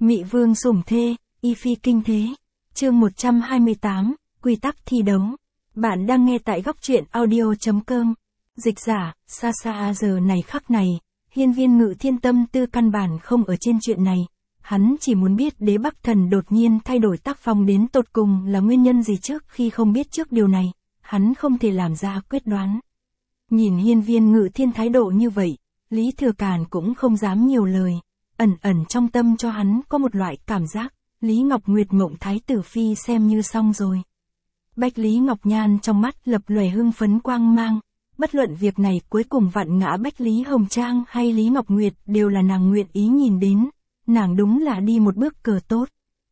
Mị vương sủng thê, y phi kinh thế. Chương 128, quy tắc thi đấu. Bạn đang nghe tại góc truyện audio.com. Dịch giả, xa xa giờ này khắc này, Hiên Viên Ngự Thiên tâm tư căn bản không ở trên chuyện này. Hắn chỉ muốn biết Đế Bắc Thần đột nhiên thay đổi tác phong đến tột cùng là nguyên nhân gì, trước khi không biết trước điều này, hắn không thể làm ra quyết đoán. Nhìn Hiên Viên Ngự Thiên thái độ như vậy, Lý Thừa Càn cũng không dám nhiều lời. Ẩn ẩn trong tâm cho hắn có một loại cảm giác, Lý Ngọc Nguyệt mộng thái tử phi xem như xong rồi. Bách Lý Ngọc Nhan trong mắt lập lòe hưng phấn quang mang, bất luận việc này cuối cùng vặn ngã Bách Lý Hồng Trang hay Lý Ngọc Nguyệt đều là nàng nguyện ý nhìn đến, nàng đúng là đi một bước cờ tốt.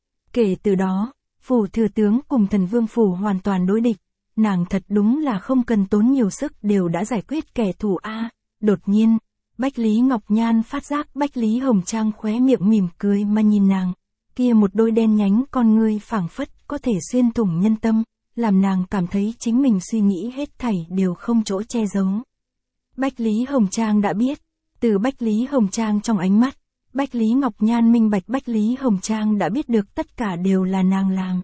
Kể từ đó, phủ thừa tướng cùng Thần Vương phủ hoàn toàn đối địch, nàng thật đúng là không cần tốn nhiều sức đều đã giải quyết kẻ thù a. Đột nhiên, Bách Lý Ngọc Nhan phát giác Bách Lý Hồng Trang khóe miệng mỉm cười mà nhìn nàng, kia một đôi đen nhánh con ngươi phảng phất có thể xuyên thủng nhân tâm, làm nàng cảm thấy chính mình suy nghĩ hết thảy đều không chỗ che giấu. Bách Lý Hồng Trang đã biết, từ Bách Lý Hồng Trang trong ánh mắt, Bách Lý Ngọc Nhan minh bạch Bách Lý Hồng Trang đã biết được tất cả đều là nàng làm.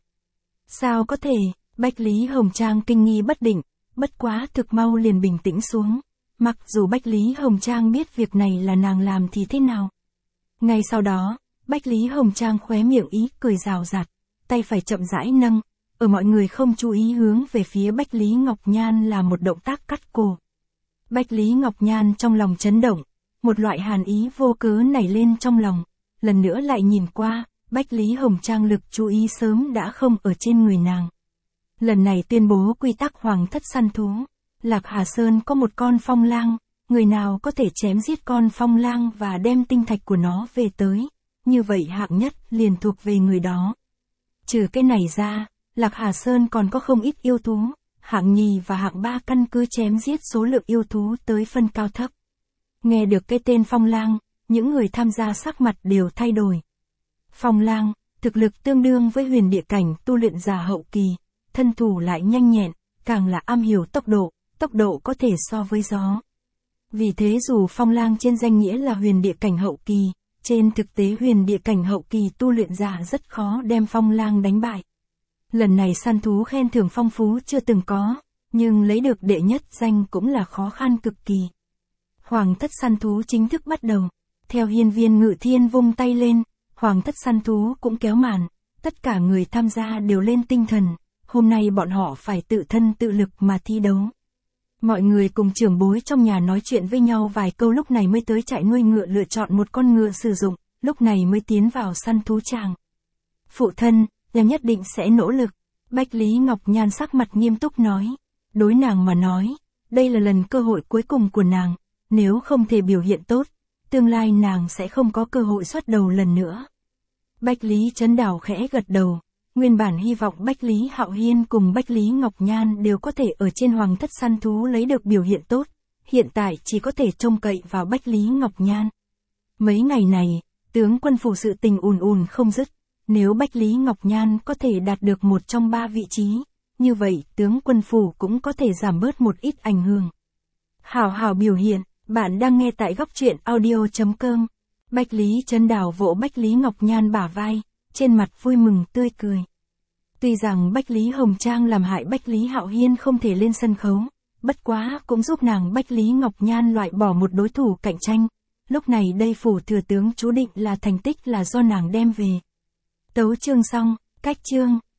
Sao có thể, Bách Lý Hồng Trang kinh nghi bất định, bất quá thực mau liền bình tĩnh xuống. Mặc dù Bách Lý Hồng Trang biết việc này là nàng làm thì thế nào. Ngay sau đó, Bách Lý Hồng Trang khóe miệng ý cười rào rạt, tay phải chậm rãi nâng, ở mọi người không chú ý hướng về phía Bách Lý Ngọc Nhan là một động tác cắt cổ. Bách Lý Ngọc Nhan trong lòng chấn động, một loại hàn ý vô cớ nảy lên trong lòng, lần nữa lại nhìn qua, Bách Lý Hồng Trang lực chú ý sớm đã không ở trên người nàng. Lần này tuyên bố quy tắc hoàng thất săn thú. Lạc Hà Sơn có một con phong lang, người nào có thể chém giết con phong lang và đem tinh thạch của nó về tới, như vậy hạng nhất liền thuộc về người đó. Trừ cái này ra, Lạc Hà Sơn còn có không ít yêu thú, hạng nhì và hạng ba căn cứ chém giết số lượng yêu thú tới phân cao thấp. Nghe được cái tên phong lang, những người tham gia sắc mặt đều thay đổi. Phong lang, thực lực tương đương với huyền địa cảnh tu luyện giả hậu kỳ, thân thủ lại nhanh nhẹn, càng là am hiểu tốc độ có thể so với gió. Vì thế dù phong lang trên danh nghĩa là huyền địa cảnh hậu kỳ, trên thực tế huyền địa cảnh hậu kỳ tu luyện giả rất khó đem phong lang đánh bại. Lần này săn thú khen thưởng phong phú chưa từng có, nhưng lấy được đệ nhất danh cũng là khó khăn cực kỳ. Hoàng thất săn thú chính thức bắt đầu. Theo Hiên Viên Ngự Thiên vung tay lên, hoàng thất săn thú cũng kéo màn, tất cả người tham gia đều lên tinh thần, hôm nay bọn họ phải tự thân tự lực mà thi đấu. Mọi người cùng trưởng bối trong nhà nói chuyện với nhau vài câu lúc này mới tới trại nuôi ngựa lựa chọn một con ngựa sử dụng, lúc này mới tiến vào săn thú tràng. Phụ thân, em nhất định sẽ nỗ lực, Bách Lý Ngọc Nhan sắc mặt nghiêm túc nói. Đối nàng mà nói, đây là lần cơ hội cuối cùng của nàng, nếu không thể biểu hiện tốt, tương lai nàng sẽ không có cơ hội xuất đầu lần nữa. Bách Lý Trấn Đảo khẽ gật đầu. Nguyên bản hy vọng Bách Lý Hạo Hiên cùng Bách Lý Ngọc Nhan đều có thể ở trên hoàng thất săn thú lấy được biểu hiện tốt, hiện tại chỉ có thể trông cậy vào Bách Lý Ngọc Nhan. Mấy ngày này, tướng quân phủ sự tình ùn không dứt, nếu Bách Lý Ngọc Nhan có thể đạt được một trong 3 vị trí, như vậy tướng quân phủ cũng có thể giảm bớt một ít ảnh hưởng. Hảo biểu hiện, bạn đang nghe tại góc truyện audio.com. Bách Lý Trấn Đảo vỗ Bách Lý Ngọc Nhan bả vai, trên mặt vui mừng tươi cười. Tuy rằng Bách Lý Hồng Trang làm hại Bách Lý Hạo Hiên không thể lên sân khấu, bất quá cũng giúp nàng Bách Lý Ngọc Nhan loại bỏ một đối thủ cạnh tranh. Lúc này đây phủ thừa tướng chú định là thành tích là do nàng đem về. Tấu chương xong, cách chương.